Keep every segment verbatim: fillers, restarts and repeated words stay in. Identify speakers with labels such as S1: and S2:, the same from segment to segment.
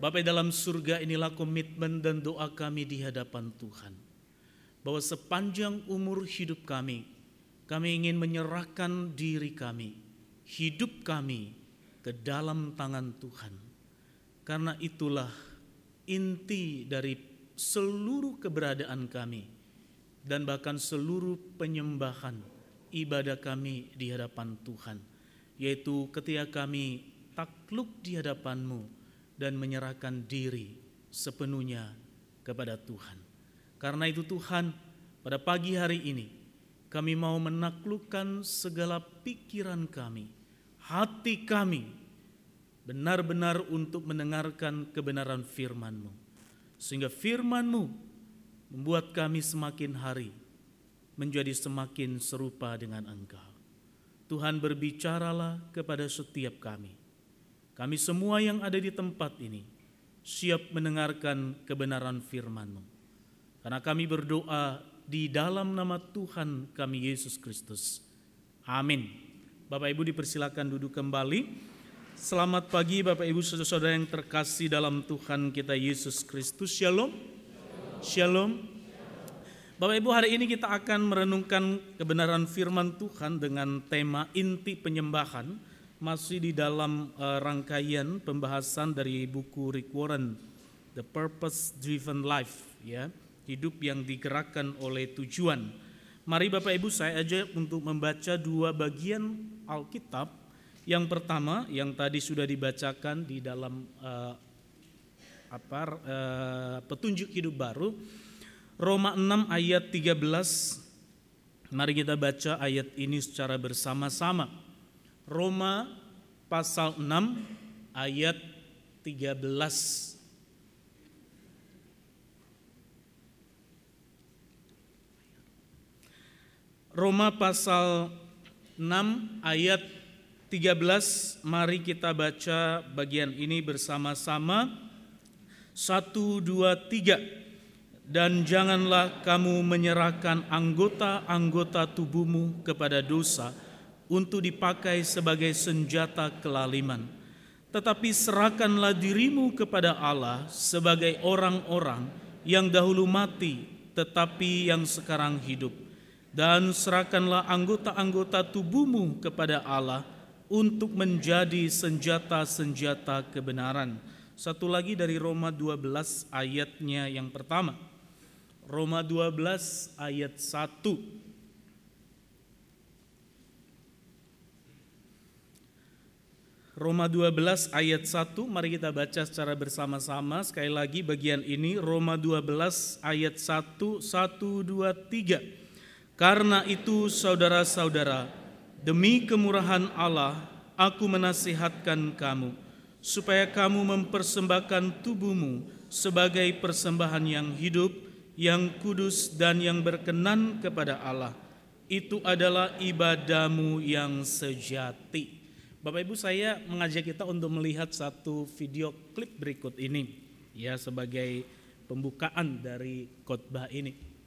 S1: Bapa dalam surga, inilah komitmen dan doa kami di hadapan Tuhan. Bahwa sepanjang umur hidup kami, kami ingin menyerahkan diri kami, hidup kami ke dalam tangan Tuhan. Karena itulah inti dari seluruh keberadaan kami dan bahkan seluruh penyembahan ibadah kami di hadapan Tuhan, yaitu ketika kami takluk di hadapan-Mu dan menyerahkan diri sepenuhnya kepada Tuhan. Karena itu Tuhan, pada pagi hari ini kami mau menaklukkan segala pikiran kami, hati kami, benar-benar untuk mendengarkan kebenaran firman-Mu. Sehingga firman-Mu membuat kami semakin hari menjadi semakin serupa dengan Engkau. Tuhan, berbicaralah kepada setiap kami. Kami semua yang ada di tempat ini siap mendengarkan kebenaran firman-Mu. Karena kami berdoa di dalam nama Tuhan kami Yesus Kristus. Amin. Bapak Ibu dipersilakan duduk kembali. Selamat pagi Bapak Ibu saudara-saudara yang terkasih dalam Tuhan kita Yesus Kristus. Shalom. Shalom. Bapak Ibu, hari ini kita akan merenungkan kebenaran firman Tuhan dengan tema inti penyembahan. Masih di dalam uh, rangkaian pembahasan dari buku Rick Warren, The Purpose Driven Life, ya, hidup yang digerakkan oleh tujuan. Mari Bapak Ibu saya ajak untuk membaca dua bagian Alkitab. Yang pertama yang tadi sudah dibacakan di dalam uh, apa uh, petunjuk hidup baru, Roma enam ayat tiga belas. Mari kita baca ayat ini secara bersama-sama. Roma pasal enam ayat tiga belas. Roma pasal enam ayat tiga belas, mari kita baca bagian ini bersama-sama. Satu, dua, tiga. Dan janganlah kamu menyerahkan anggota-anggota tubuhmu kepada dosa untuk dipakai sebagai senjata kelaliman. Tetapi serahkanlah dirimu kepada Allah sebagai orang-orang yang dahulu mati tetapi yang sekarang hidup. Dan serahkanlah anggota-anggota tubuhmu kepada Allah untuk menjadi senjata-senjata kebenaran. Satu lagi dari Roma dua belas ayatnya yang pertama. Roma dua belas ayat satu. Roma dua belas ayat satu, mari kita baca secara bersama-sama. Sekali lagi bagian ini, Roma dua belas ayat satu, satu, dua, tiga. Karena itu saudara-saudara, demi kemurahan Allah, aku menasihatkan kamu, supaya kamu mempersembahkan tubuhmu sebagai persembahan yang hidup, yang kudus dan yang berkenan kepada Allah. Itu adalah ibadahmu yang sejati. Bapak Ibu, saya mengajak kita untuk melihat satu video klip berikut ini, ya, sebagai pembukaan dari khotbah ini.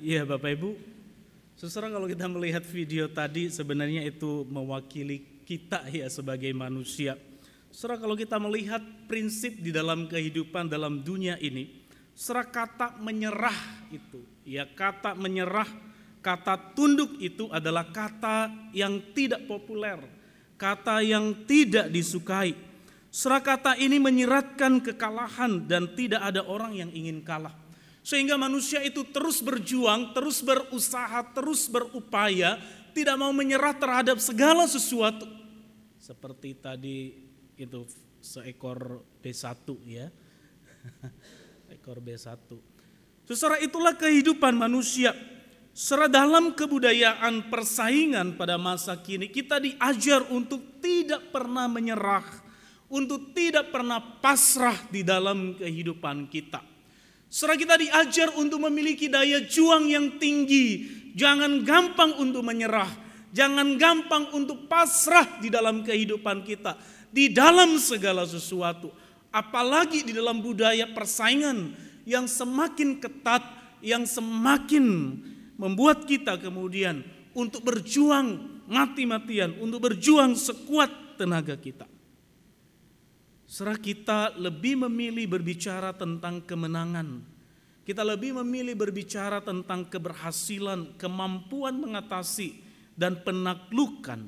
S1: Iya Bapak Ibu, saudara kalau kita melihat video tadi sebenarnya itu mewakili kita ya sebagai manusia. Saudara kalau kita melihat prinsip di dalam kehidupan dalam dunia ini, saudara kata menyerah itu, ya kata menyerah, kata tunduk itu adalah kata yang tidak populer, kata yang tidak disukai. Saudara kata ini menyiratkan kekalahan dan tidak ada orang yang ingin kalah. Sehingga manusia itu terus berjuang, terus berusaha, terus berupaya, tidak mau menyerah terhadap segala sesuatu. Seperti tadi itu seekor B satu ya. Ekor B satu. Saudara, itulah kehidupan manusia. Saudara, dalam kebudayaan persaingan pada masa kini kita diajar untuk tidak pernah menyerah, untuk tidak pernah pasrah di dalam kehidupan kita. Saudara, kita diajar untuk memiliki daya juang yang tinggi. Jangan gampang untuk menyerah. Jangan gampang untuk pasrah di dalam kehidupan kita. Di dalam segala sesuatu. Apalagi di dalam budaya persaingan yang semakin ketat. Yang semakin membuat kita kemudian untuk berjuang mati-matian. Untuk berjuang sekuat tenaga kita. Saudara, kita lebih memilih berbicara tentang kemenangan. Kita lebih memilih berbicara tentang keberhasilan, kemampuan mengatasi dan penaklukan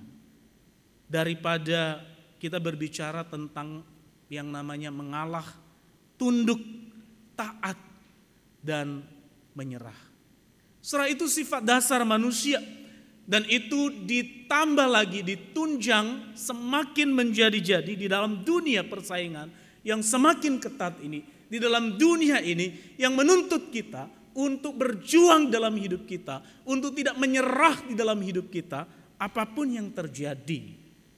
S1: daripada kita berbicara tentang yang namanya mengalah, tunduk, taat, dan menyerah. Saudara, itu sifat dasar manusia. Dan itu ditambah lagi, ditunjang semakin menjadi-jadi di dalam dunia persaingan yang semakin ketat ini. Di dalam dunia ini yang menuntut kita untuk berjuang dalam hidup kita. Untuk tidak menyerah di dalam hidup kita apapun yang terjadi.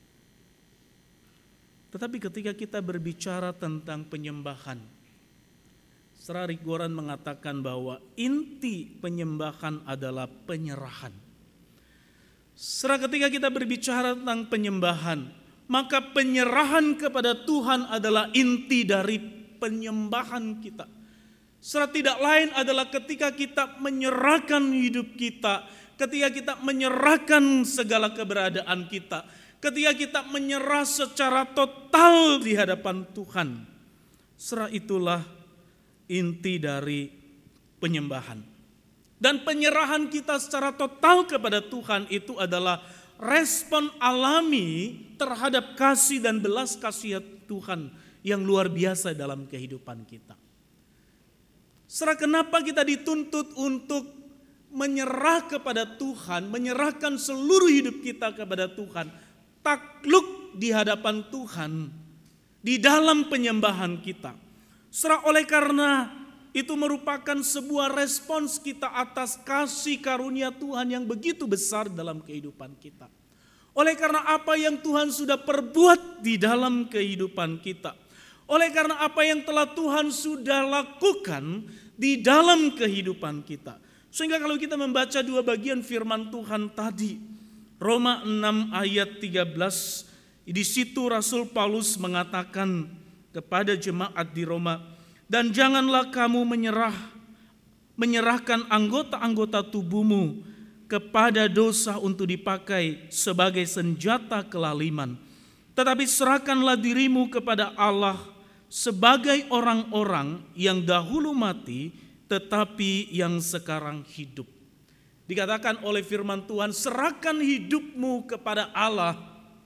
S1: Tetapi ketika kita berbicara tentang penyembahan, Saudara Rick Warren mengatakan bahwa inti penyembahan adalah penyerahan. Saudara, ketika kita berbicara tentang penyembahan, maka penyerahan kepada Tuhan adalah inti dari penyembahan kita. Saudara, tidak lain adalah ketika kita menyerahkan hidup kita, ketika kita menyerahkan segala keberadaan kita, ketika kita menyerah secara total di hadapan Tuhan. Saudara, itulah inti dari penyembahan. Dan penyerahan kita secara total kepada Tuhan itu adalah respon alami terhadap kasih dan belas kasihan Tuhan yang luar biasa dalam kehidupan kita. Saudara, kenapa kita dituntut untuk menyerah kepada Tuhan, menyerahkan seluruh hidup kita kepada Tuhan, takluk di hadapan Tuhan di dalam penyembahan kita. Saudara, oleh karena itu merupakan sebuah respons kita atas kasih karunia Tuhan yang begitu besar dalam kehidupan kita. Oleh karena apa yang Tuhan sudah perbuat di dalam kehidupan kita. Oleh karena apa yang telah Tuhan sudah lakukan di dalam kehidupan kita. Sehingga kalau kita membaca dua bagian firman Tuhan tadi, Roma enam ayat tiga belas, di situ Rasul Paulus mengatakan kepada jemaat di Roma, dan janganlah kamu menyerah, menyerahkan anggota-anggota tubuhmu kepada dosa untuk dipakai sebagai senjata kelaliman. Tetapi serahkanlah dirimu kepada Allah sebagai orang-orang yang dahulu mati, tetapi yang sekarang hidup. Dikatakan oleh firman Tuhan, serahkan hidupmu kepada Allah.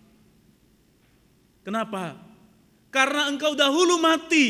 S1: Kenapa? Karena engkau dahulu mati,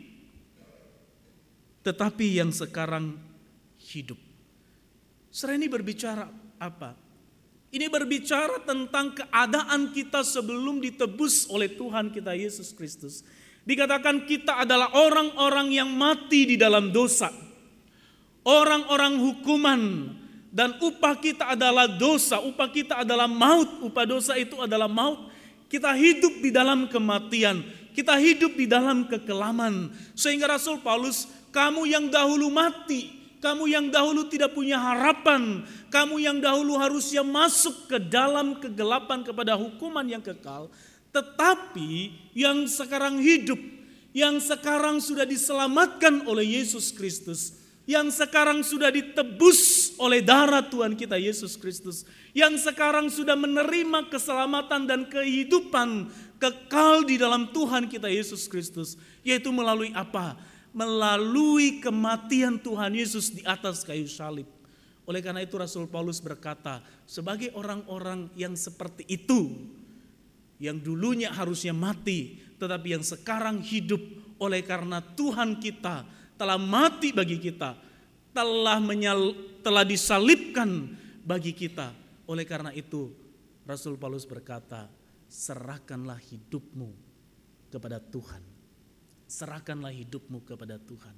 S1: tetapi yang sekarang hidup. Saudara, ini berbicara apa? Ini berbicara tentang keadaan kita sebelum ditebus oleh Tuhan kita Yesus Kristus. Dikatakan kita adalah orang-orang yang mati di dalam dosa. Orang-orang hukuman. Dan upah kita adalah dosa. Upah kita adalah maut. Upah dosa itu adalah maut. Kita hidup di dalam kematian. Kita hidup di dalam kekelaman. Sehingga Rasul Paulus, kamu yang dahulu mati, kamu yang dahulu tidak punya harapan, kamu yang dahulu harusnya masuk ke dalam kegelapan kepada hukuman yang kekal, tetapi yang sekarang hidup, yang sekarang sudah diselamatkan oleh Yesus Kristus, yang sekarang sudah ditebus oleh darah Tuhan kita Yesus Kristus, yang sekarang sudah menerima keselamatan dan kehidupan kekal di dalam Tuhan kita Yesus Kristus, yaitu melalui apa? Melalui kematian Tuhan Yesus di atas kayu salib. Oleh karena itu Rasul Paulus berkata, sebagai orang-orang yang seperti itu, yang dulunya harusnya mati, tetapi yang sekarang hidup oleh karena Tuhan kita telah mati bagi kita, telah menyal, telah disalibkan bagi kita. Oleh karena itu Rasul Paulus berkata, serahkanlah hidupmu kepada Tuhan. Serahkanlah hidupmu kepada Tuhan.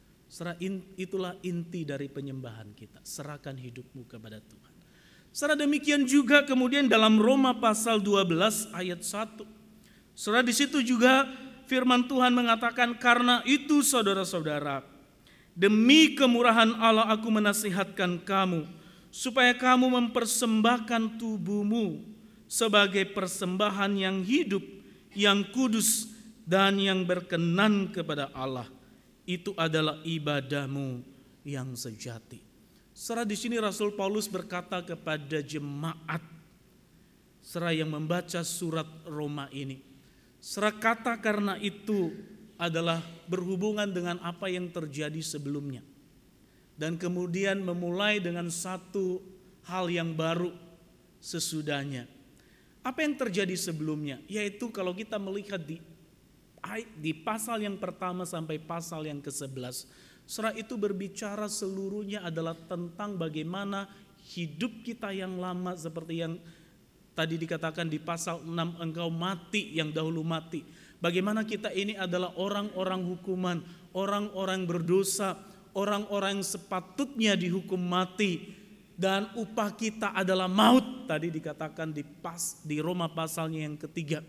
S1: Itulah inti dari penyembahan kita. Serahkan hidupmu kepada Tuhan. Secara demikian juga kemudian dalam Roma pasal dua belas ayat satu. Saudara, di situ juga firman Tuhan mengatakan, karena itu saudara-saudara, demi kemurahan Allah aku menasihatkan kamu, supaya kamu mempersembahkan tubuhmu sebagai persembahan yang hidup, yang kudus, dan yang berkenan kepada Allah. Itu adalah ibadahmu yang sejati. Secara di sini Rasul Paulus berkata kepada jemaat, secara yang membaca surat Roma ini, secara kata karena itu adalah berhubungan dengan apa yang terjadi sebelumnya. Dan kemudian memulai dengan satu hal yang baru sesudahnya. Apa yang terjadi sebelumnya? Yaitu kalau kita melihat di di pasal yang pertama sampai pasal yang kesebelas, surah itu berbicara seluruhnya adalah tentang bagaimana hidup kita yang lama, seperti yang tadi dikatakan di pasal enam, engkau mati yang dahulu mati. Bagaimana kita ini adalah orang-orang hukuman, orang-orang berdosa, orang-orang yang sepatutnya dihukum mati, dan upah kita adalah maut. Tadi dikatakan di pas di Roma pasalnya yang ketiga.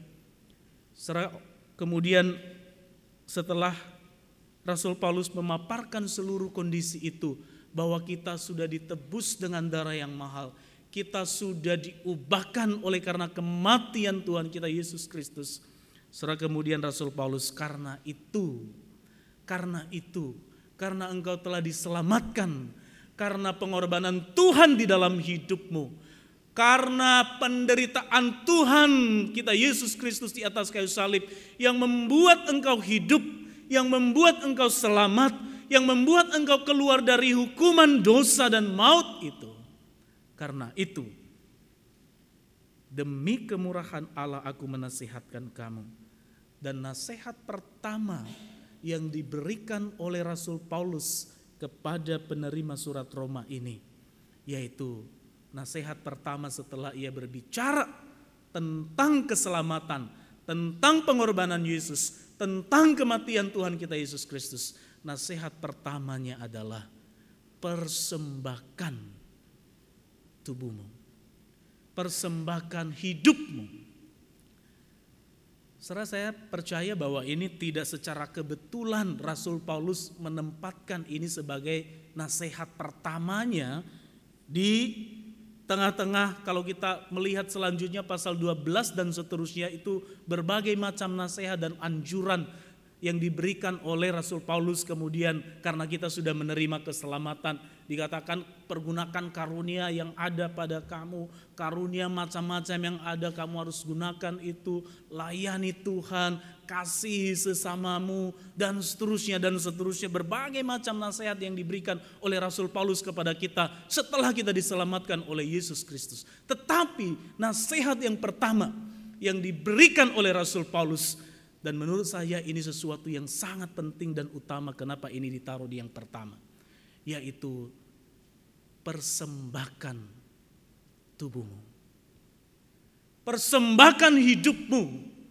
S1: Kemudian setelah Rasul Paulus memaparkan seluruh kondisi itu, bahwa kita sudah ditebus dengan darah yang mahal, kita sudah diubahkan oleh karena kematian Tuhan kita Yesus Kristus. Setelah kemudian Rasul Paulus, karena itu, karena itu, karena engkau telah diselamatkan, karena pengorbanan Tuhan di dalam hidupmu, karena penderitaan Tuhan kita Yesus Kristus di atas kayu salib yang membuat engkau hidup, yang membuat engkau selamat, yang membuat engkau keluar dari hukuman dosa dan maut itu. Karena itu, demi kemurahan Allah aku menasihatkan kamu. Dan nasihat pertama yang diberikan oleh Rasul Paulus kepada penerima surat Roma ini, yaitu nasihat pertama setelah ia berbicara tentang keselamatan, tentang pengorbanan Yesus, tentang kematian Tuhan kita Yesus Kristus. Nasihat pertamanya adalah persembahkan tubuhmu, persembahkan hidupmu. Saudara, saya percaya bahwa ini tidak secara kebetulan Rasul Paulus menempatkan ini sebagai nasihat pertamanya di tengah-tengah. Kalau kita melihat selanjutnya pasal dua belas dan seterusnya, itu berbagai macam nasihat dan anjuran yang diberikan oleh Rasul Paulus. Kemudian karena kita sudah menerima keselamatan, dikatakan pergunakan karunia yang ada pada kamu, karunia macam-macam yang ada kamu harus gunakan itu, layani Tuhan, kasihi sesamamu, dan seterusnya dan seterusnya. Berbagai macam nasihat yang diberikan oleh Rasul Paulus kepada kita setelah kita diselamatkan oleh Yesus Kristus. Tetapi nasihat yang pertama yang diberikan oleh Rasul Paulus, dan menurut saya ini sesuatu yang sangat penting dan utama, kenapa ini ditaruh di yang pertama, yaitu persembahkan tubuhmu, persembahkan hidupmu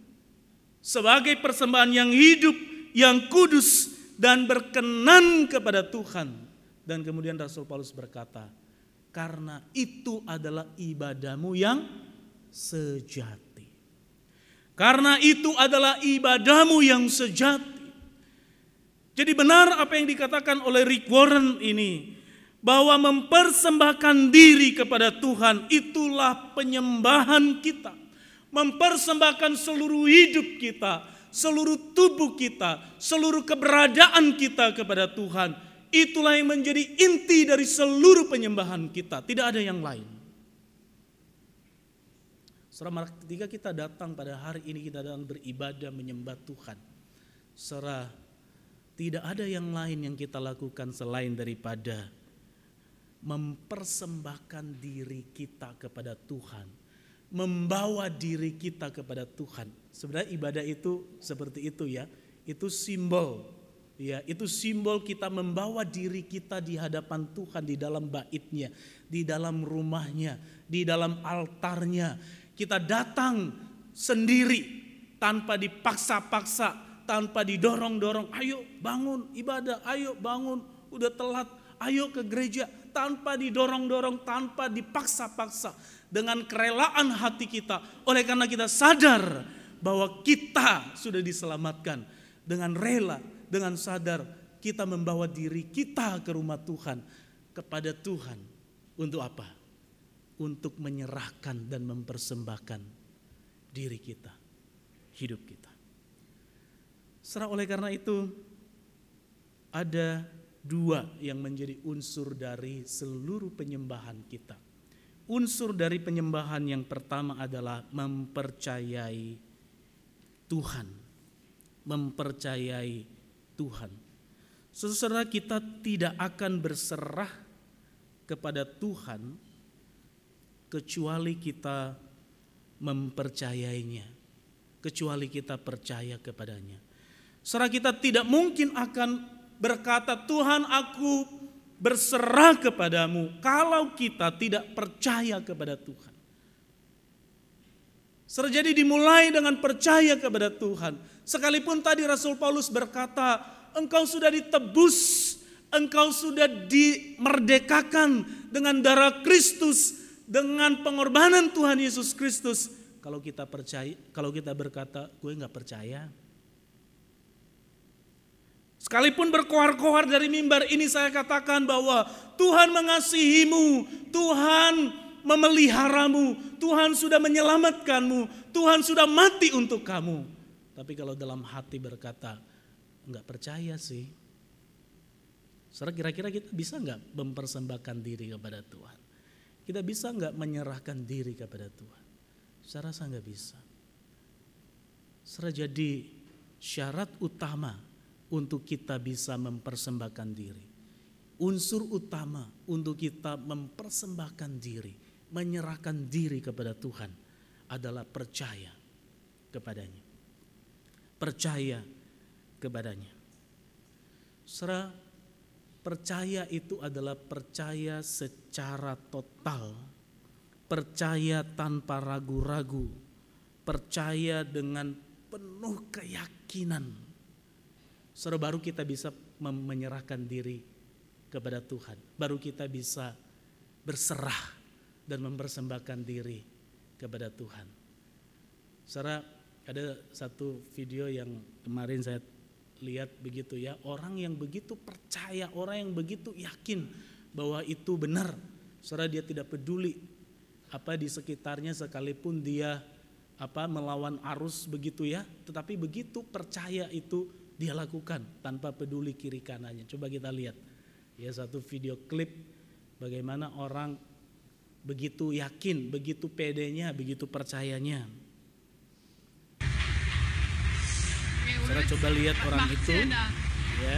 S1: sebagai persembahan yang hidup, yang kudus, dan berkenan kepada Tuhan. Dan kemudian Rasul Paulus berkata, karena itu adalah ibadahmu yang sejati. Karena itu adalah ibadahmu yang sejati. Jadi benar apa yang dikatakan oleh Rick Warren ini, bahwa mempersembahkan diri kepada Tuhan itulah penyembahan kita. Mempersembahkan seluruh hidup kita, seluruh tubuh kita, seluruh keberadaan kita kepada Tuhan, itulah yang menjadi inti dari seluruh penyembahan kita. Tidak ada yang lain. Saudara, ketika kita datang pada hari ini, kita datang beribadah menyembah Tuhan. Saudara, tidak ada yang lain yang kita lakukan selain daripada mempersembahkan diri kita kepada Tuhan. Membawa diri kita kepada Tuhan. Sebenarnya ibadah itu seperti itu ya. Itu simbol. Ya, itu simbol kita membawa diri kita di hadapan Tuhan, di dalam baitnya, di dalam rumahnya, di dalam altarnya. Kita datang sendiri tanpa dipaksa-paksa, tanpa didorong-dorong. Ayo bangun ibadah, ayo bangun, udah telat, ayo ke gereja. Tanpa didorong-dorong, tanpa dipaksa-paksa. Dengan kerelaan hati kita. Oleh karena kita sadar bahwa kita sudah diselamatkan. Dengan rela, dengan sadar kita membawa diri kita ke rumah Tuhan, kepada Tuhan. Untuk apa? Untuk menyerahkan dan mempersembahkan diri kita, hidup kita. Serah oleh karena itu ada dua yang menjadi unsur dari seluruh penyembahan kita. Unsur dari penyembahan yang pertama adalah mempercayai Tuhan. Mempercayai Tuhan. Saudara, kita tidak akan berserah kepada Tuhan kecuali kita mempercayainya, kecuali kita percaya kepadanya. Saudara, kita tidak mungkin akan berkata, Tuhan aku berserah kepadamu, kalau kita tidak percaya kepada Tuhan. Saudara, jadi dimulai dengan percaya kepada Tuhan. Sekalipun tadi Rasul Paulus berkata, engkau sudah ditebus, engkau sudah dimerdekakan dengan darah Kristus, dengan pengorbanan Tuhan Yesus Kristus. Kalau kita percaya, kalau kita berkata, gue nggak percaya. Sekalipun berkoar-koar dari mimbar ini saya katakan bahwa Tuhan mengasihimu, Tuhan memeliharamu, Tuhan sudah menyelamatkanmu, Tuhan sudah mati untuk kamu. Tapi kalau dalam hati berkata, enggak percaya sih. Saudara, kira-kira kita bisa enggak mempersembahkan diri kepada Tuhan? Kita bisa enggak menyerahkan diri kepada Tuhan? Saya rasa enggak bisa. Saudara, jadi syarat utama untuk kita bisa mempersembahkan diri, unsur utama untuk kita mempersembahkan diri, menyerahkan diri kepada Tuhan adalah percaya kepadanya. Percaya kepadanya. Saudara, percaya itu adalah percaya secara total, percaya tanpa ragu-ragu, percaya dengan penuh keyakinan. Saudara, baru kita bisa menyerahkan diri kepada Tuhan, baru kita bisa berserah dan mempersembahkan diri kepada Tuhan. Saudara, ada satu video yang kemarin saya lihat begitu ya, orang yang begitu percaya, orang yang begitu yakin bahwa itu benar. Saudara, dia tidak peduli apa di sekitarnya, sekalipun dia apa melawan arus begitu ya, tetapi begitu percaya itu dia lakukan tanpa peduli kiri kanannya. Coba kita lihat ya satu video klip bagaimana orang begitu yakin, begitu pedenya, begitu percayanya. Saudara, coba lihat orang itu. Ya.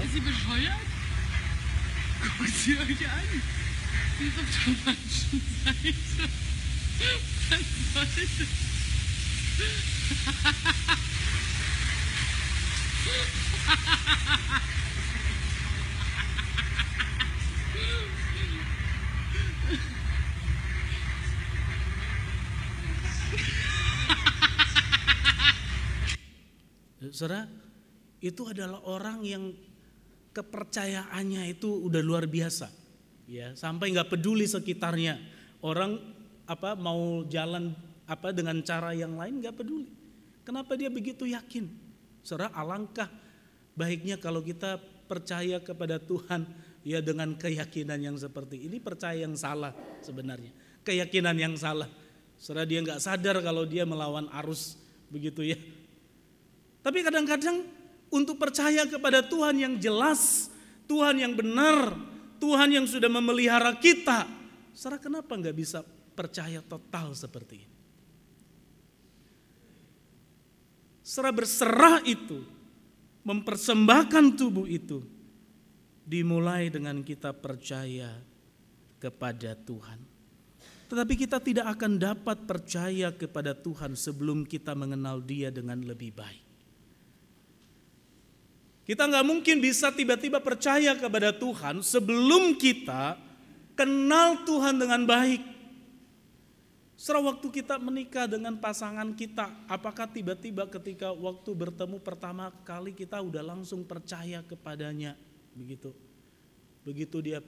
S1: Saudara, itu adalah orang yang kepercayaannya itu udah luar biasa, ya, sampai nggak peduli sekitarnya. Orang apa mau jalan apa dengan cara yang lain nggak peduli. Kenapa dia begitu yakin? Saudara, alangkah baiknya kalau kita percaya kepada Tuhan ya dengan keyakinan yang seperti ini. Percaya yang salah sebenarnya, keyakinan yang salah. Saudara, dia nggak sadar kalau dia melawan arus begitu ya. Tapi kadang-kadang untuk percaya kepada Tuhan yang jelas Tuhan yang benar, Tuhan yang sudah memelihara kita. Saudara, kenapa nggak bisa percaya total seperti ini? Saudara, berserah itu, mempersembahkan tubuh itu, dimulai dengan kita percaya kepada Tuhan. Tetapi kita tidak akan dapat percaya kepada Tuhan sebelum kita mengenal Dia dengan lebih baik. Kita nggak mungkin bisa tiba-tiba percaya kepada Tuhan sebelum kita kenal Tuhan dengan baik. Setelah waktu kita menikah dengan pasangan kita, apakah tiba-tiba ketika waktu bertemu pertama kali kita udah langsung percaya kepadanya? Begitu. Begitu dia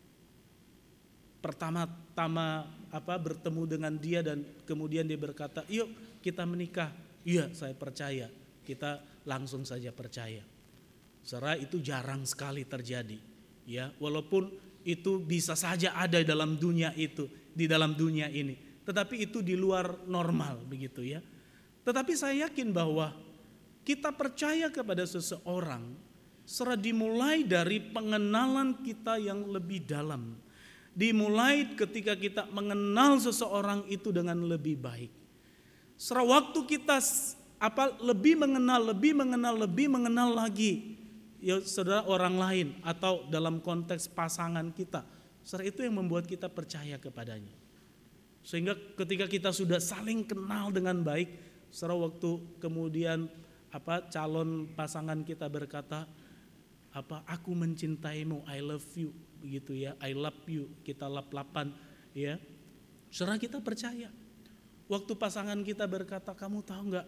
S1: pertama-tama apa bertemu dengan dia dan kemudian dia berkata, "Yuk kita menikah." "Iya, saya percaya." Kita langsung saja percaya. Saudara, itu jarang sekali terjadi, ya. Walaupun itu bisa saja ada dalam dunia itu, di dalam dunia ini, tetapi itu di luar normal, begitu ya. Tetapi saya yakin bahwa kita percaya kepada seseorang secara dimulai dari pengenalan kita yang lebih dalam. Dimulai ketika kita mengenal seseorang itu dengan lebih baik. Setelah waktu kita apa lebih mengenal, lebih mengenal, lebih mengenal lagi, ya saudara, orang lain atau dalam konteks pasangan kita, setelah itu yang membuat kita percaya kepadanya. Sehingga ketika kita sudah saling kenal dengan baik, setelah waktu kemudian apa calon pasangan kita berkata, apa aku mencintaimu, I love you, begitu ya, I love you, kita lap-lapan, ya. Setelah kita percaya. Waktu pasangan kita berkata, kamu tahu nggak?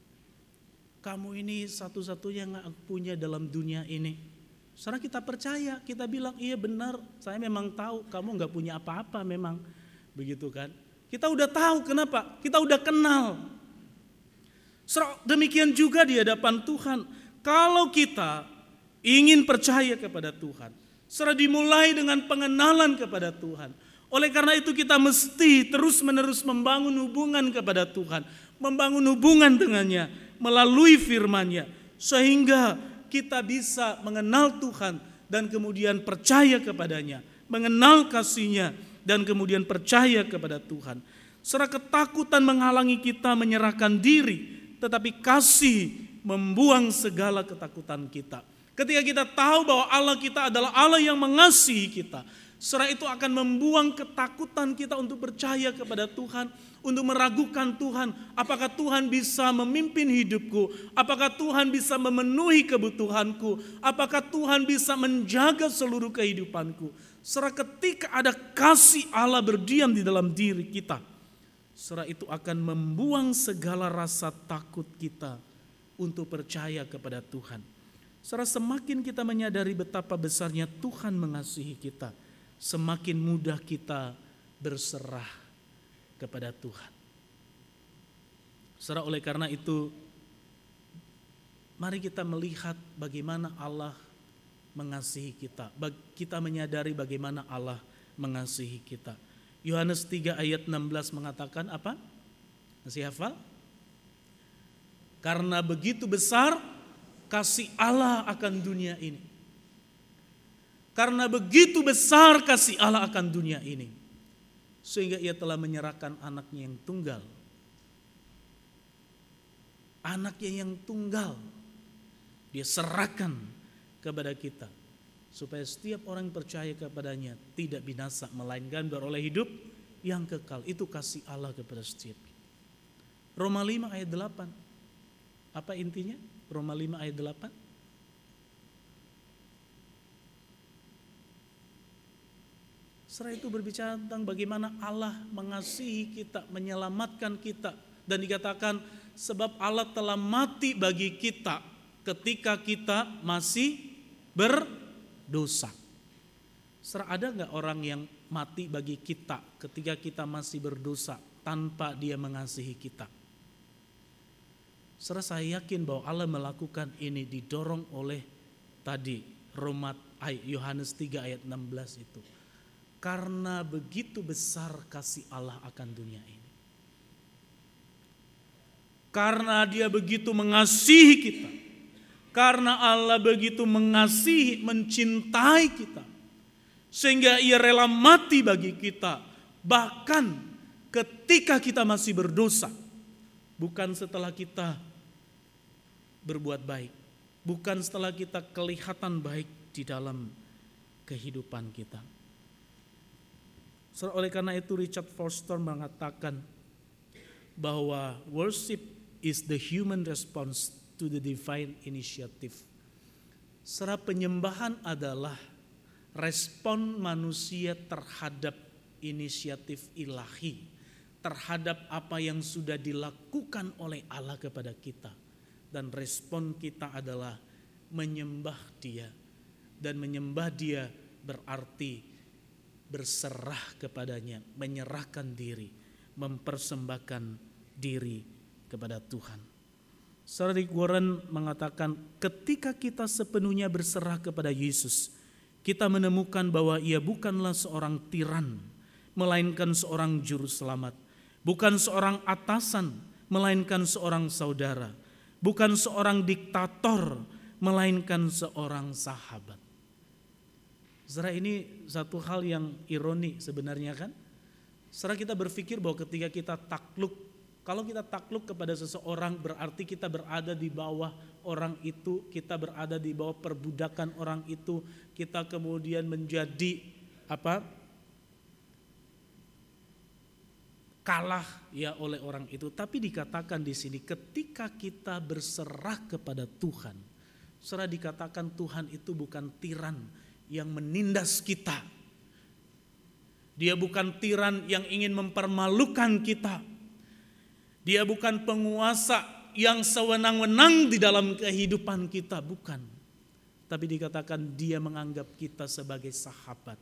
S1: Kamu ini satu-satunya yang aku punya dalam dunia ini. Setelah kita percaya, kita bilang iya benar, saya memang tahu kamu nggak punya apa-apa memang, begitu kan? Kita udah tahu kenapa? Kita udah kenal. Demikian juga di hadapan Tuhan. Kalau kita ingin percaya kepada Tuhan, setelah dimulai dengan pengenalan kepada Tuhan. Oleh karena itu kita mesti terus-menerus membangun hubungan kepada Tuhan, membangun hubungan dengannya melalui firman-Nya, sehingga kita bisa mengenal Tuhan dan kemudian percaya kepadanya, mengenal kasih-Nya dan kemudian percaya kepada Tuhan. Setelah ketakutan menghalangi kita menyerahkan diri, tetapi kasih membuang segala ketakutan kita. Ketika kita tahu bahwa Allah kita adalah Allah yang mengasihi kita, setelah itu akan membuang ketakutan kita untuk percaya kepada Tuhan, untuk meragukan Tuhan, apakah Tuhan bisa memimpin hidupku, apakah Tuhan bisa memenuhi kebutuhanku, apakah Tuhan bisa menjaga seluruh kehidupanku. Setelah ketika ada kasih Allah berdiam di dalam diri kita, setelah itu akan membuang segala rasa takut kita untuk percaya kepada Tuhan. Setelah semakin kita menyadari betapa besarnya Tuhan mengasihi kita, semakin mudah kita berserah kepada Tuhan. Setelah oleh karena itu, mari kita melihat bagaimana Allah mengasihi kita. Kita menyadari bagaimana Allah mengasihi kita. Yohanes tiga ayat enam belas mengatakan apa? Masih hafal? Karena begitu besar kasih Allah akan dunia ini. Karena begitu besar kasih Allah akan dunia ini, sehingga ia telah menyerahkan anaknya yang tunggal. Anaknya yang tunggal dia serahkan kepada kita, supaya setiap orang percaya kepadanya tidak binasa, melainkan beroleh hidup yang kekal. Itu kasih Allah kepada setiap kita. Roma lima ayat delapan. Apa intinya? Roma lima ayat delapan. Setelah itu berbicara tentang bagaimana Allah mengasihi kita, menyelamatkan kita. Dan dikatakan sebab Allah telah mati bagi kita ketika kita masih berdosa. Setelah ada gak orang yang mati bagi kita ketika kita masih berdosa tanpa dia mengasihi kita? Setelah saya yakin bahwa Allah melakukan ini didorong oleh tadi Roma Yohanes tiga ayat enam belas itu. Karena begitu besar kasih Allah akan dunia ini. Karena dia begitu mengasihi kita. Karena Allah begitu mengasihi, mencintai kita, sehingga ia rela mati bagi kita. Bahkan ketika kita masih berdosa. Bukan setelah kita berbuat baik. Bukan setelah kita kelihatan baik di dalam kehidupan kita. Oleh karena itu Richard Foster mengatakan bahwa worship is the human response to the divine initiative. Serah penyembahan adalah respon manusia terhadap inisiatif ilahi, terhadap apa yang sudah dilakukan oleh Allah kepada kita. Dan respon kita adalah menyembah Dia. Dan menyembah Dia berarti berserah kepadanya, menyerahkan diri, mempersembahkan diri kepada Tuhan. Sir Rick Warren mengatakan, ketika kita sepenuhnya berserah kepada Yesus, kita menemukan bahwa Ia bukanlah seorang tiran, melainkan seorang juru selamat. Bukan seorang atasan, melainkan seorang saudara. Bukan seorang diktator, melainkan seorang sahabat. Saudara, ini satu hal yang ironi sebenarnya kan. Saudara, kita berpikir bahwa ketika kita takluk, kalau kita takluk kepada seseorang berarti kita berada di bawah orang itu, kita berada di bawah perbudakan orang itu, kita kemudian menjadi apa? Kalah ya oleh orang itu. Tapi dikatakan di sini ketika kita berserah kepada Tuhan, saudara, dikatakan Tuhan itu bukan tiran yang menindas kita. Dia bukan tiran yang ingin mempermalukan kita. Dia bukan penguasa yang sewenang-wenang di dalam kehidupan kita, bukan. Tapi dikatakan Dia menganggap kita sebagai sahabat,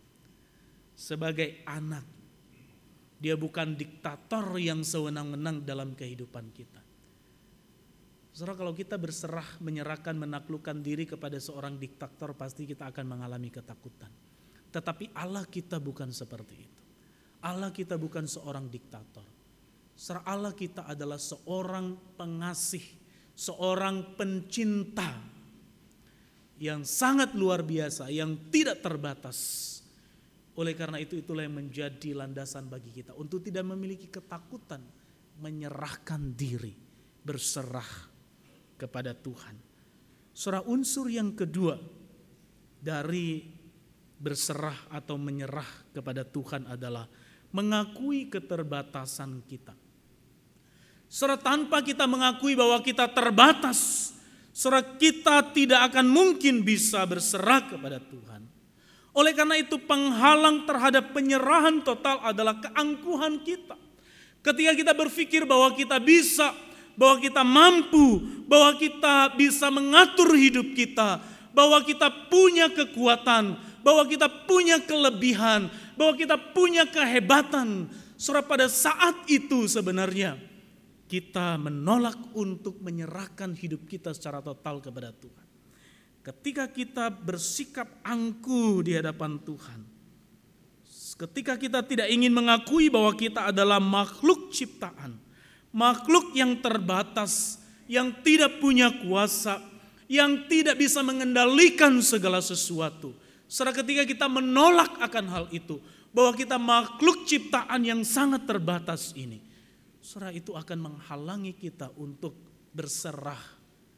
S1: sebagai anak. Dia bukan diktator yang sewenang-wenang dalam kehidupan kita. Saudara, kalau kita berserah, menyerahkan, menaklukkan diri kepada seorang diktator, pasti kita akan mengalami ketakutan. Tetapi Allah kita bukan seperti itu. Allah kita bukan seorang diktator. Saudara, Allah kita adalah seorang pengasih, seorang pencinta yang sangat luar biasa, yang tidak terbatas. Oleh karena itu, itulah yang menjadi landasan bagi kita untuk tidak memiliki ketakutan, menyerahkan diri, berserah kepada Tuhan. Saudara, unsur yang kedua dari berserah atau menyerah kepada Tuhan adalah mengakui keterbatasan kita. Saudara, tanpa kita mengakui bahwa kita terbatas, saudara, kita tidak akan mungkin bisa berserah kepada Tuhan. Oleh karena itu, penghalang terhadap penyerahan total adalah keangkuhan kita. Ketika kita berpikir bahwa kita bisa, bahwa kita mampu, bahwa kita bisa mengatur hidup kita, bahwa kita punya kekuatan, bahwa kita punya kelebihan, bahwa kita punya kehebatan. Saudara, pada saat itu sebenarnya kita menolak untuk menyerahkan hidup kita secara total kepada Tuhan. Ketika kita bersikap angkuh di hadapan Tuhan, ketika kita tidak ingin mengakui bahwa kita adalah makhluk ciptaan, makhluk yang terbatas, yang tidak punya kuasa, yang tidak bisa mengendalikan segala sesuatu. Saudara, ketika kita menolak akan hal itu, bahwa kita makhluk ciptaan yang sangat terbatas ini, saudara, itu akan menghalangi kita untuk berserah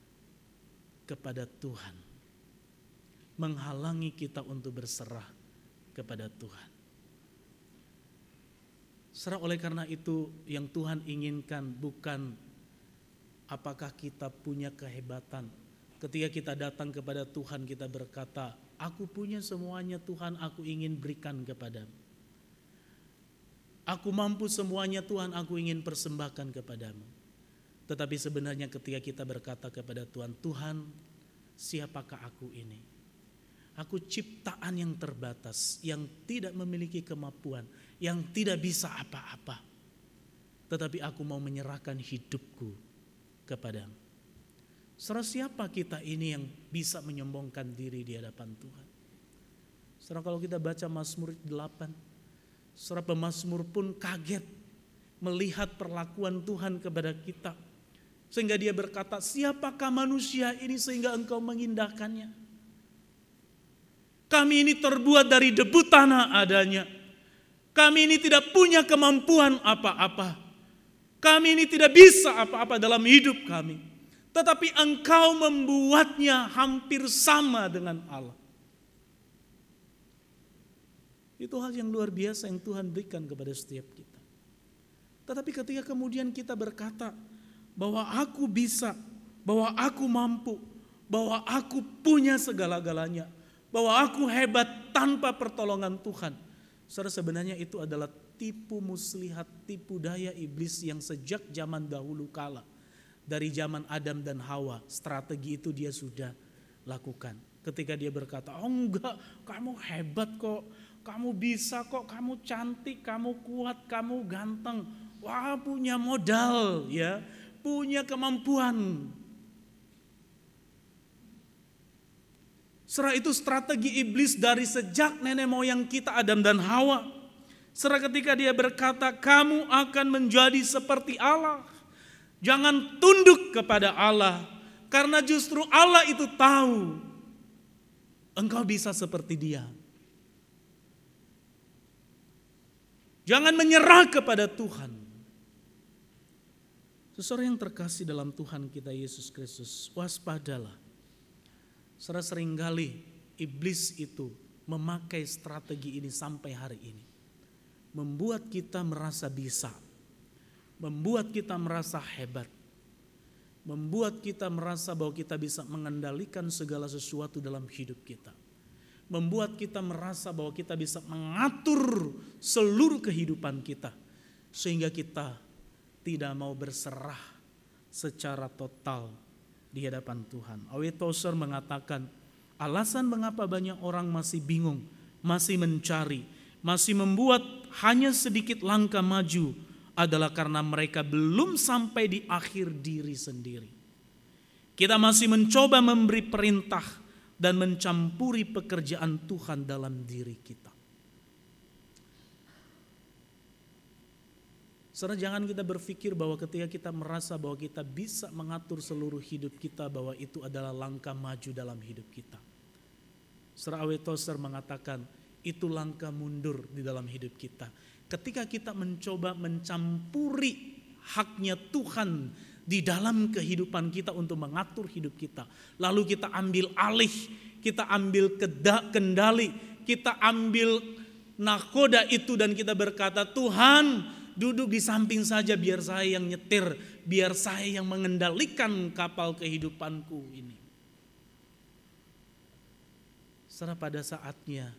S1: kepada Tuhan. Menghalangi kita untuk berserah kepada Tuhan. Saudara, oleh karena itu yang Tuhan inginkan bukan apakah kita punya kehebatan. Ketika kita datang kepada Tuhan, kita berkata, aku punya semuanya Tuhan, aku ingin berikan kepadamu. Aku mampu semuanya Tuhan, aku ingin persembahkan kepadamu. Tetapi sebenarnya ketika kita berkata kepada Tuhan, Tuhan, siapakah aku ini? Aku ciptaan yang terbatas, yang tidak memiliki kemampuan, yang tidak bisa apa-apa. Tetapi aku mau menyerahkan hidupku kepadamu. Saudara, siapa kita ini yang bisa menyombongkan diri di hadapan Tuhan? Saudara, kalau kita baca Mazmur delapan, saudara, pemazmur pun kaget melihat perlakuan Tuhan kepada kita. Sehingga dia berkata, siapakah manusia ini sehingga engkau mengindahkannya? Kami ini terbuat dari debu tanah adanya. Kami ini tidak punya kemampuan apa-apa. Kami ini tidak bisa apa-apa dalam hidup kami. Tetapi engkau membuatnya hampir sama dengan Allah. Itu hal yang luar biasa yang Tuhan berikan kepada setiap kita. Tetapi ketika kemudian kita berkata bahwa aku bisa, bahwa aku mampu, bahwa aku punya segala-galanya, bahwa aku hebat tanpa pertolongan Tuhan. Saudara, sebenarnya itu adalah tipu muslihat, tipu daya iblis yang sejak zaman dahulu kala. Dari zaman Adam dan Hawa, strategi itu dia sudah lakukan. Ketika dia berkata, oh enggak, kamu hebat kok, kamu bisa kok, kamu cantik, kamu kuat, kamu ganteng. Wah, punya modal ya, punya kemampuan. Setelah itu strategi iblis dari sejak nenek moyang kita Adam dan Hawa. Setelah ketika dia berkata, kamu akan menjadi seperti Allah. Jangan tunduk kepada Allah, karena justru Allah itu tahu engkau bisa seperti dia. Jangan menyerah kepada Tuhan. Seseorang yang terkasih dalam Tuhan kita Yesus Kristus, waspadalah. Saudara, seringkali iblis itu memakai strategi ini sampai hari ini. Membuat kita merasa bisa. Membuat kita merasa hebat. Membuat kita merasa bahwa kita bisa mengendalikan segala sesuatu dalam hidup kita. Membuat kita merasa bahwa kita bisa mengatur seluruh kehidupan kita. Sehingga kita tidak mau berserah secara total di hadapan Tuhan. A W Tozer mengatakan, alasan mengapa banyak orang masih bingung, masih mencari, masih membuat hanya sedikit langkah maju adalah karena mereka belum sampai di akhir diri sendiri. Kita masih mencoba memberi perintah dan mencampuri pekerjaan Tuhan dalam diri kita. Saudara, jangan kita berpikir bahwa ketika kita merasa bahwa kita bisa mengatur seluruh hidup kita, bahwa itu adalah langkah maju dalam hidup kita. Saudara, A W Tozer mengatakan itu langkah mundur di dalam hidup kita. Ketika kita mencoba mencampuri haknya Tuhan di dalam kehidupan kita untuk mengatur hidup kita. Lalu kita ambil alih, kita ambil kendali, kita ambil nakoda itu dan kita berkata, Tuhan duduk di samping saja biar saya yang nyetir, biar saya yang mengendalikan kapal kehidupanku ini. Setelah pada saatnya,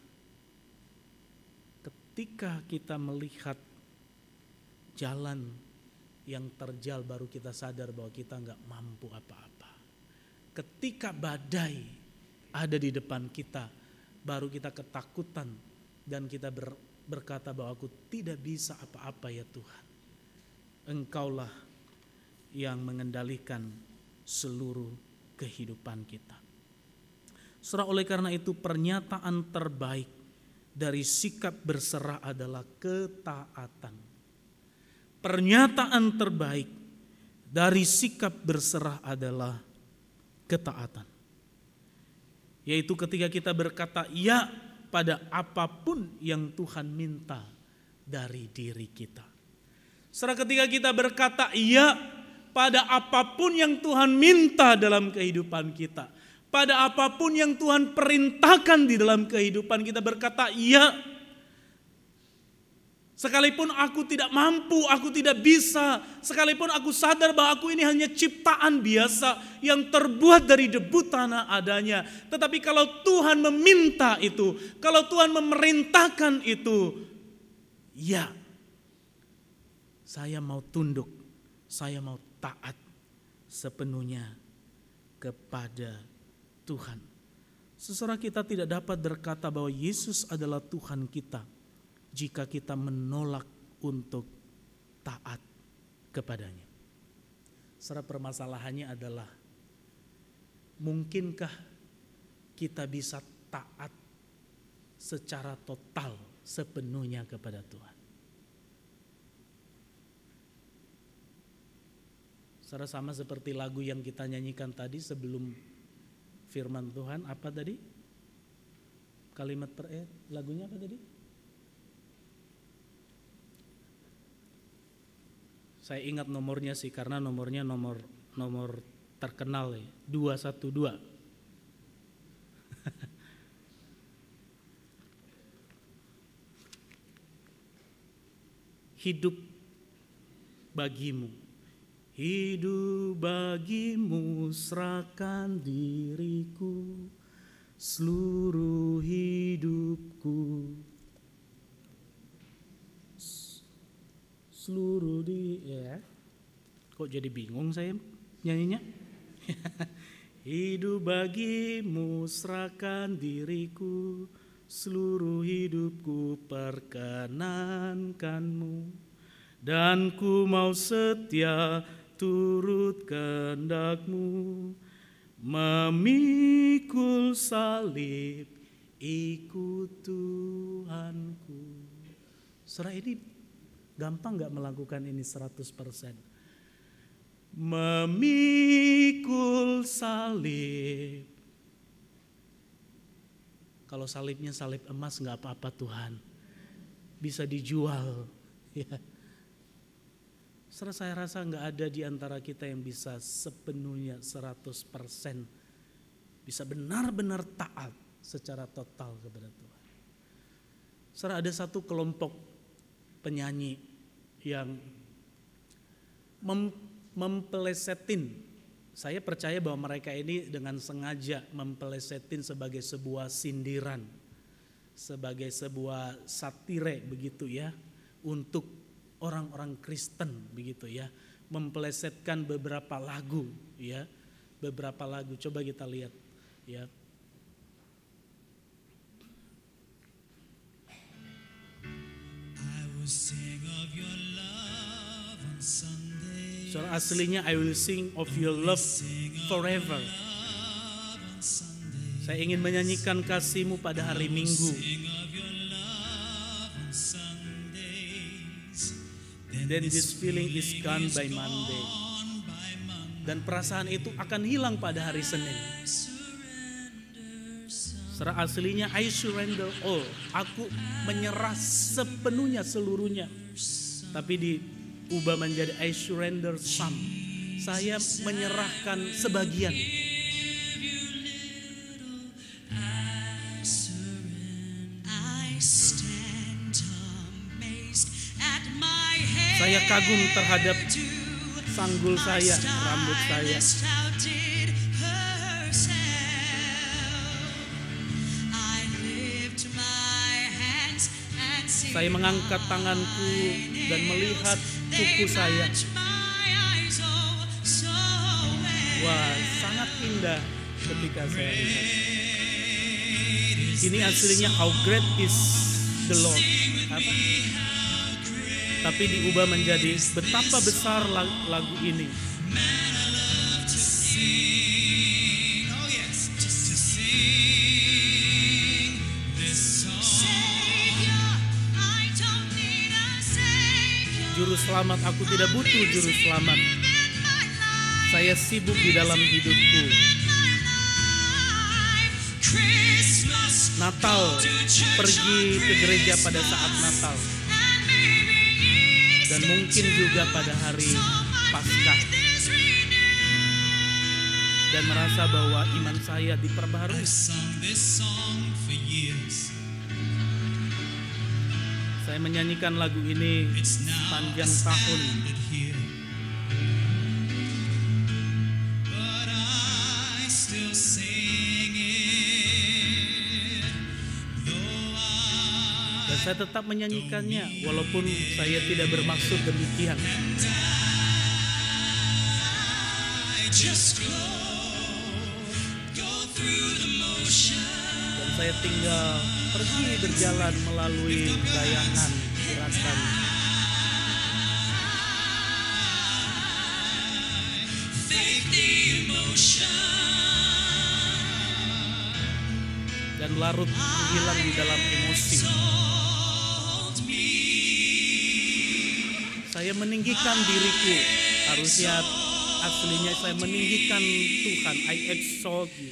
S1: ketika kita melihat jalan yang terjal baru kita sadar bahwa kita nggak mampu apa-apa. Ketika badai ada di depan kita baru kita ketakutan dan kita ber, berkata bahwa aku tidak bisa apa-apa ya Tuhan. Engkaulah yang mengendalikan seluruh kehidupan kita. Saudara, oleh karena itu pernyataan terbaik dari sikap berserah adalah ketaatan. Pernyataan terbaik dari sikap berserah adalah ketaatan. Yaitu ketika kita berkata ya pada apapun yang Tuhan minta dari diri kita. Setelah ketika kita berkata iya pada apapun yang Tuhan minta dalam kehidupan kita. Pada apapun yang Tuhan perintahkan di dalam kehidupan kita berkata iya. Sekalipun aku tidak mampu, aku tidak bisa. Sekalipun aku sadar bahwa aku ini hanya ciptaan biasa yang terbuat dari debu tanah adanya. Tetapi kalau Tuhan meminta itu, kalau Tuhan memerintahkan itu, ya, saya mau tunduk, saya mau taat sepenuhnya kepada Tuhan. Seseorang kita tidak dapat berkata bahwa Yesus adalah Tuhan kita jika kita menolak untuk taat kepadanya. Secara permasalahannya adalah, mungkinkah kita bisa taat secara total sepenuhnya kepada Tuhan? Saudara, sama seperti lagu yang kita nyanyikan tadi sebelum firman Tuhan. Apa tadi? Kalimat per eh, lagunya apa tadi? Saya ingat nomornya sih, karena nomornya nomor nomor terkenal ya, dua satu dua. Hidup bagimu, hidup bagimu, serahkan diriku, seluruh hidupku, seluruh di ya. Kok jadi bingung saya nyanyinya? Hidup bagimu, serahkan diriku, seluruh hidupku perkenankanmu, dan ku mau setia turut kehendakmu, memikul salib ikut Tuhanku. Saudara, ini gampang gak melakukan ini seratus persen? Memikul salib. Kalau salibnya salib emas gak apa-apa Tuhan, bisa dijual ya. Saudara, saya rasa gak ada di antara kita yang bisa sepenuhnya seratus persen bisa benar-benar taat secara total kepada Tuhan. Saudara, ada satu kelompok penyanyi yang mem, mempelesetin. Saya percaya bahwa mereka ini dengan sengaja mempelesetin sebagai sebuah sindiran, sebagai sebuah satire begitu ya, untuk orang-orang Kristen begitu ya, mempelesetkan beberapa lagu ya, beberapa lagu. Coba kita lihat ya. I will sing of your love on Sunday. Soal aslinya I will sing of your love forever. Saya ingin menyanyikan kasihmu pada hari Minggu. Then this feeling is gone by Monday. Dan perasaan itu akan hilang pada hari Senin. Secara aslinya I surrender all. Aku menyerah sepenuhnya, seluruhnya. Tapi diubah menjadi I surrender some. Saya menyerahkan sebagian. Saya kagum terhadap sanggul saya, rambut saya. Saya mengangkat tanganku dan melihat kuku saya. Wah, sangat indah ketika saya lihat. Ini aslinya how great is the Lord. Apa? Tapi diubah menjadi betapa besar lagu ini. Juru selamat, aku tidak butuh juru selamat. Saya sibuk di dalam hidupku. Natal, pergi ke gereja pada saat Natal. Dan mungkin juga pada hari Paskah. Dan merasa bahwa iman saya diperbarui. Saya menyanyikan lagu ini sepanjang tahun. Dan saya tetap menyanyikannya walaupun saya tidak bermaksud demikian. Dan saya tinggal pergi berjalan melalui bayangan gerakan. Dan larut hilang di dalam emosi. Saya meninggikan diriku, harusnya Aslinya saya meninggikan Tuhan. I exalt you.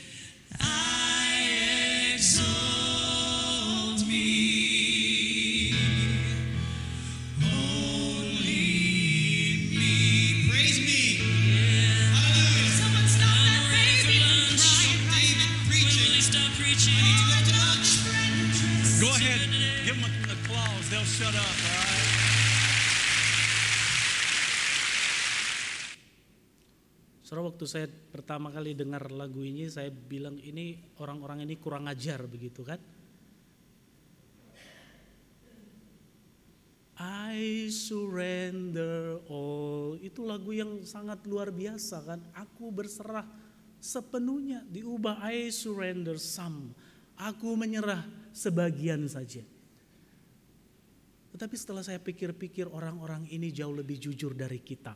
S2: I exalt me. Only me. Praise me. Hallelujah. Someone stop that baby. Stop David preaching. Stop preaching. I need to go to lunch. Go ahead. Give them a applause. They'll shut up, all right?
S1: Saudara, waktu saya pertama kali dengar lagu ini, saya bilang ini orang-orang ini kurang ajar begitu kan. I surrender all, itu lagu yang sangat luar biasa kan. Aku berserah sepenuhnya, diubah I surrender some, aku menyerah sebagian saja. Tetapi setelah saya pikir-pikir, orang-orang ini jauh lebih jujur dari kita.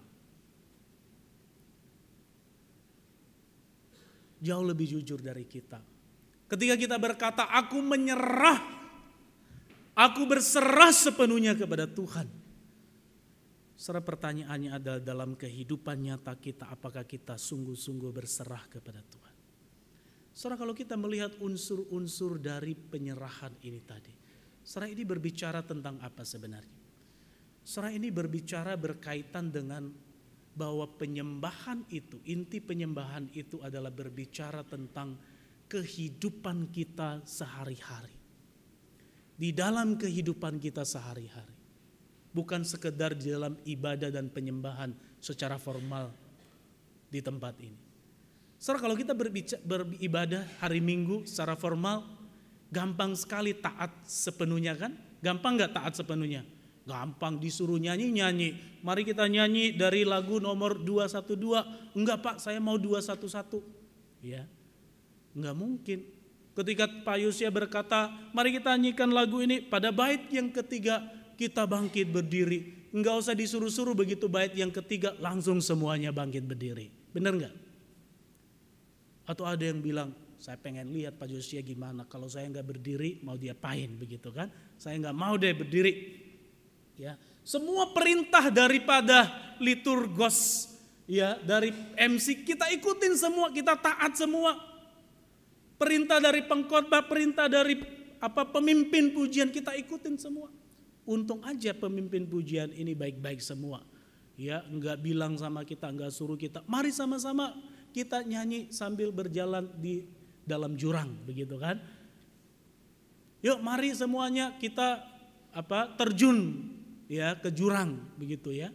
S1: Jauh lebih jujur dari kita. Ketika kita berkata, aku menyerah, aku berserah sepenuhnya kepada Tuhan. Saudara, pertanyaannya adalah dalam kehidupan nyata kita, apakah kita sungguh-sungguh berserah kepada Tuhan? Saudara, kalau kita melihat unsur-unsur dari penyerahan ini tadi, saudara, ini berbicara tentang apa sebenarnya? Saudara, ini berbicara berkaitan dengan bahwa penyembahan itu, inti penyembahan itu adalah berbicara tentang kehidupan kita sehari-hari. Di dalam kehidupan kita sehari-hari. Bukan sekedar di dalam ibadah dan penyembahan secara formal di tempat ini. Saudara, kalau kita berbicara, beribadah hari Minggu secara formal, gampang sekali taat sepenuhnya kan? Gampang gak taat sepenuhnya? Gampang, disuruh nyanyi-nyanyi. Mari kita nyanyi dari lagu nomor dua satu dua. Enggak Pak, saya mau dua satu satu. Ya, enggak mungkin. Ketika Pak Yosia berkata, mari kita nyanyikan lagu ini, pada bait yang ketiga kita bangkit berdiri. Enggak usah disuruh-suruh, begitu bait yang ketiga langsung semuanya bangkit berdiri. Benar enggak? Atau ada yang bilang, saya pengen lihat Pak Yosia gimana, kalau saya enggak berdiri mau diapain begitu kan? Saya enggak mau deh berdiri. Ya, semua perintah daripada liturgos, ya, dari M C kita ikutin semua, kita taat semua. Perintah dari pengkhotbah, perintah dari apa pemimpin pujian kita ikutin semua. Untung aja pemimpin pujian ini baik-baik semua. Ya, enggak bilang sama kita, enggak suruh kita, mari sama-sama kita nyanyi sambil berjalan di dalam jurang, begitu kan? Yuk, mari semuanya kita apa terjun ya ke jurang, begitu ya.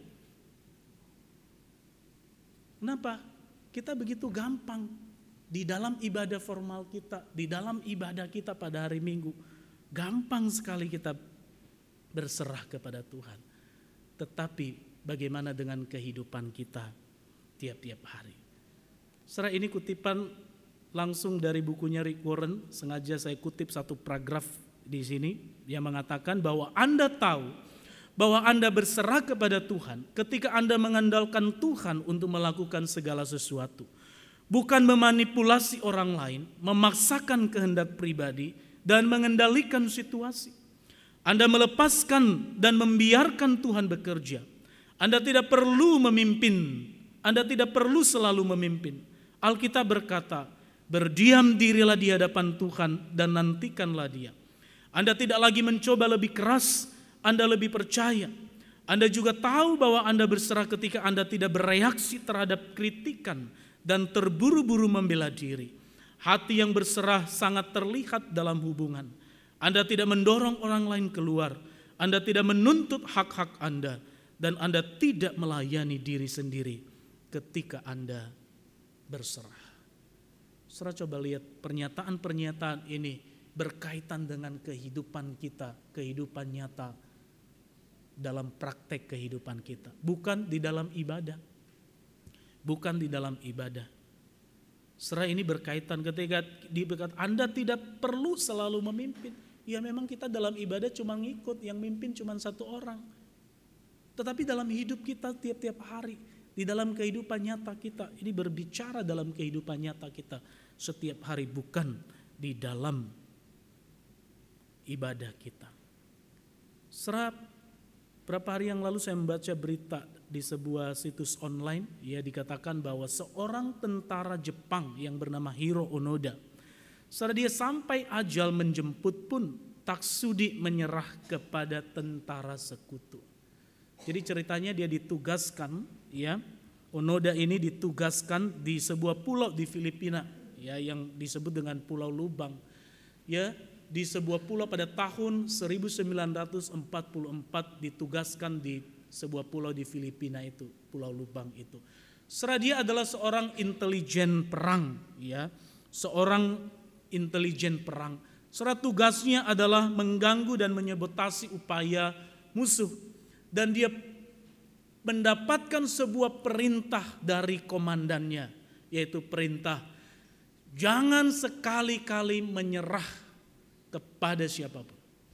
S1: Kenapa? Kita begitu gampang di dalam ibadah formal kita, di dalam ibadah kita pada hari Minggu, gampang sekali kita berserah kepada Tuhan. Tetapi bagaimana dengan kehidupan kita tiap-tiap hari? Saudara, ini kutipan langsung dari bukunya Rick Warren. Sengaja saya kutip satu paragraf di sini yang mengatakan bahwa Anda tahu bahwa Anda berserah kepada Tuhan ketika Anda mengandalkan Tuhan untuk melakukan segala sesuatu. Bukan memanipulasi orang lain, memaksakan kehendak pribadi, dan mengendalikan situasi. Anda melepaskan dan membiarkan Tuhan bekerja. Anda tidak perlu memimpin, Anda tidak perlu selalu memimpin. Alkitab berkata, berdiam dirilah di hadapan Tuhan dan nantikanlah Dia. Anda tidak lagi mencoba lebih keras, Anda lebih percaya. Anda juga tahu bahwa Anda berserah ketika Anda tidak bereaksi terhadap kritikan dan terburu-buru membela diri. Hati yang berserah sangat terlihat dalam hubungan. Anda tidak mendorong orang lain keluar. Anda tidak menuntut hak-hak Anda. Dan Anda tidak melayani diri sendiri ketika Anda berserah. Saudara, coba lihat pernyataan-pernyataan ini berkaitan dengan kehidupan kita, kehidupan nyata dalam praktek kehidupan kita, bukan di dalam ibadah, bukan di dalam ibadah. Saudara, ini berkaitan ketika dikatakan Anda tidak perlu selalu memimpin. Ya, memang kita dalam ibadah cuma ngikut, yang mimpin cuma satu orang. Tetapi dalam hidup kita tiap-tiap hari, di dalam kehidupan nyata kita, ini berbicara dalam kehidupan nyata kita setiap hari, bukan di dalam ibadah kita. Serap Berapa hari yang lalu saya membaca berita di sebuah situs online, ya dikatakan bahwa seorang tentara Jepang yang bernama Hiro Onoda, setelah dia sampai ajal menjemput pun tak sudi menyerah kepada tentara sekutu. Jadi ceritanya dia ditugaskan, ya Onoda ini ditugaskan di sebuah pulau di Filipina, ya yang disebut dengan Pulau Lubang, ya. Di sebuah pulau pada tahun seribu sembilan ratus empat puluh empat ditugaskan di sebuah pulau di Filipina itu, Pulau Lubang itu. Serta dia adalah seorang intelijen perang, ya, seorang intelijen perang. Serta tugasnya adalah mengganggu dan menyabotasi upaya musuh, dan dia mendapatkan sebuah perintah dari komandannya, yaitu perintah jangan sekali-kali menyerah kepada siapapun.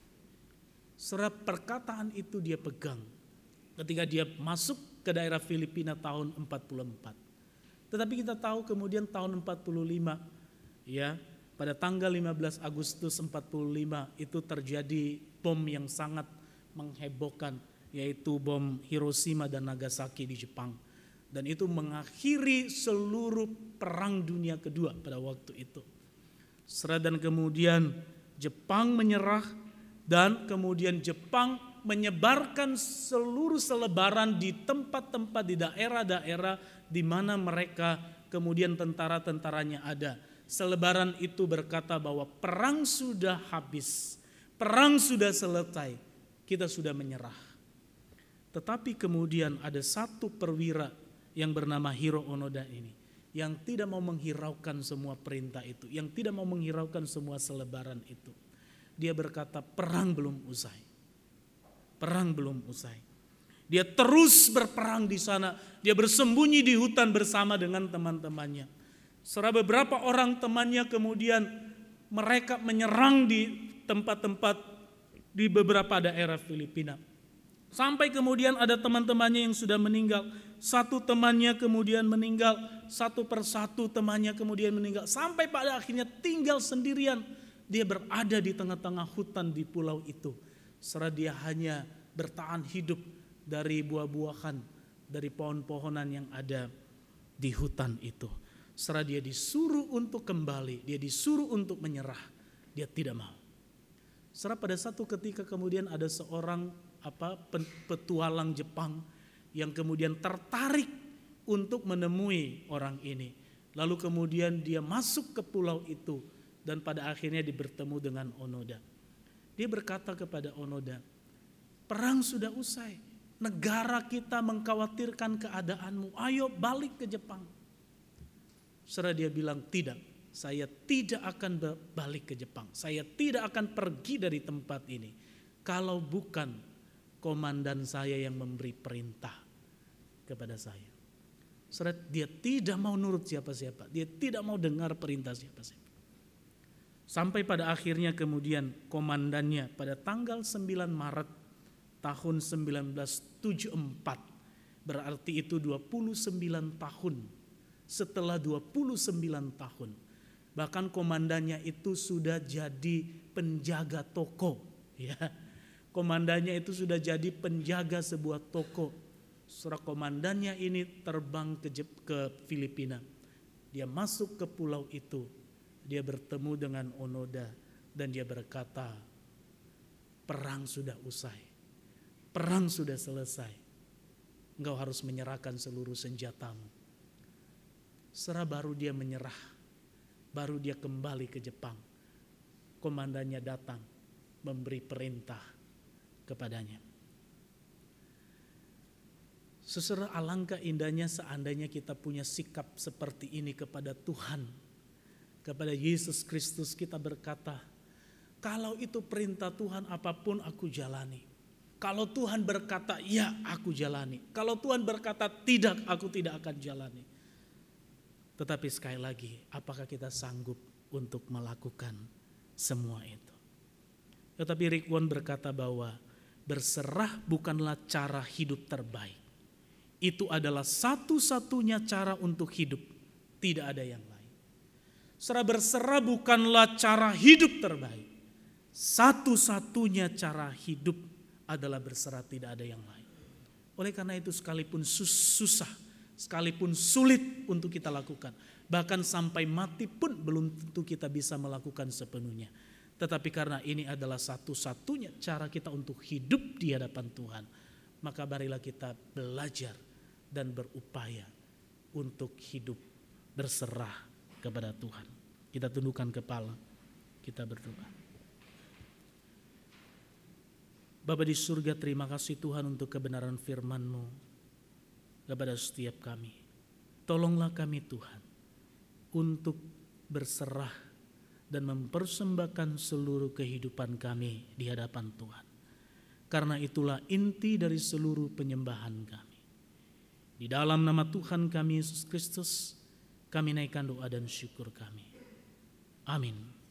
S1: Serap perkataan itu dia pegang ketika dia masuk ke daerah Filipina tahun empat puluh empat. Tetapi kita tahu kemudian tahun empat puluh lima, ya, pada tanggal lima belas Agustus empat puluh lima itu terjadi bom yang sangat menghebohkan, yaitu bom Hiroshima dan Nagasaki di Jepang. Dan itu mengakhiri seluruh perang dunia kedua pada waktu itu. Serta dan kemudian Jepang menyerah, dan kemudian Jepang menyebarkan seluruh selebaran di tempat-tempat di daerah-daerah di mana mereka kemudian tentara-tentaranya ada. Selebaran itu berkata bahwa perang sudah habis, perang sudah selesai, kita sudah menyerah. Tetapi kemudian ada satu perwira yang bernama Hiro Onoda ini yang tidak mau menghiraukan semua perintah itu, yang tidak mau menghiraukan semua selebaran itu. Dia berkata, perang belum usai. Perang belum usai. Dia terus berperang di sana. Dia bersembunyi di hutan bersama dengan teman-temannya. Serta beberapa orang temannya kemudian mereka menyerang di tempat-tempat di beberapa daerah Filipina. Sampai kemudian ada teman-temannya yang sudah meninggal. Satu temannya kemudian meninggal, satu persatu temannya kemudian meninggal. Sampai pada akhirnya tinggal sendirian. Dia berada di tengah-tengah hutan di pulau itu. Serta dia hanya bertahan hidup dari buah-buahan, dari pohon-pohonan yang ada di hutan itu. Serta dia disuruh untuk kembali, dia disuruh untuk menyerah. Dia tidak mau. Serta pada satu ketika kemudian ada seorang apa petualang Jepang yang kemudian tertarik untuk menemui orang ini. Lalu kemudian dia masuk ke pulau itu dan pada akhirnya dia bertemu dengan Onoda. Dia berkata kepada Onoda, perang sudah usai, negara kita mengkhawatirkan keadaanmu, ayo balik ke Jepang. Serta dia bilang, tidak, saya tidak akan balik ke Jepang, saya tidak akan pergi dari tempat ini kalau bukan komandan saya yang memberi perintah kepada saya. Serta dia tidak mau nurut siapa-siapa, dia tidak mau dengar perintah siapa-siapa. Sampai pada akhirnya kemudian komandannya pada tanggal sembilan Maret tahun seribu sembilan ratus tujuh puluh empat, berarti itu dua puluh sembilan tahun setelah dua puluh sembilan tahun. Bahkan komandannya itu sudah jadi penjaga toko, ya. Komandannya itu sudah jadi penjaga sebuah toko. Setelah komandannya ini terbang ke, ke Filipina. Dia masuk ke pulau itu. Dia bertemu dengan Onoda dan dia berkata, perang sudah usai. Perang sudah selesai. Engkau harus menyerahkan seluruh senjatamu. Setelah baru dia menyerah. Baru dia kembali ke Jepang. Komandannya datang memberi perintah kepadanya. Saudara, alangkah indahnya seandainya kita punya sikap seperti ini kepada Tuhan, kepada Yesus Kristus. Kita berkata, kalau itu perintah Tuhan, apapun aku jalani. Kalau Tuhan berkata ya, aku jalani. Kalau Tuhan berkata tidak, aku tidak akan jalani. Tetapi sekali lagi, apakah kita sanggup untuk melakukan semua itu? Tetapi Rick Warren berkata bahwa berserah bukanlah cara hidup terbaik. Itu adalah satu-satunya cara untuk hidup. Tidak ada yang lain. Serah berserah bukanlah cara hidup terbaik. Satu-satunya cara hidup adalah berserah, tidak ada yang lain. Oleh karena itu sekalipun sus- susah, sekalipun sulit untuk kita lakukan, bahkan sampai mati pun belum tentu kita bisa melakukan sepenuhnya. Tetapi karena ini adalah satu-satunya cara kita untuk hidup di hadapan Tuhan, maka marilah kita belajar dan berupaya untuk hidup berserah kepada Tuhan. Kita tundukkan kepala, kita berdoa. Bapa di surga, terima kasih Tuhan untuk kebenaran firman-Mu kepada setiap kami. Tolonglah kami Tuhan untuk berserah dan mempersembahkan seluruh kehidupan kami di hadapan Tuhan. Karena itulah inti dari seluruh penyembahan kami. Di dalam nama Tuhan kami Yesus Kristus, kami naikkan doa dan syukur kami. Amin.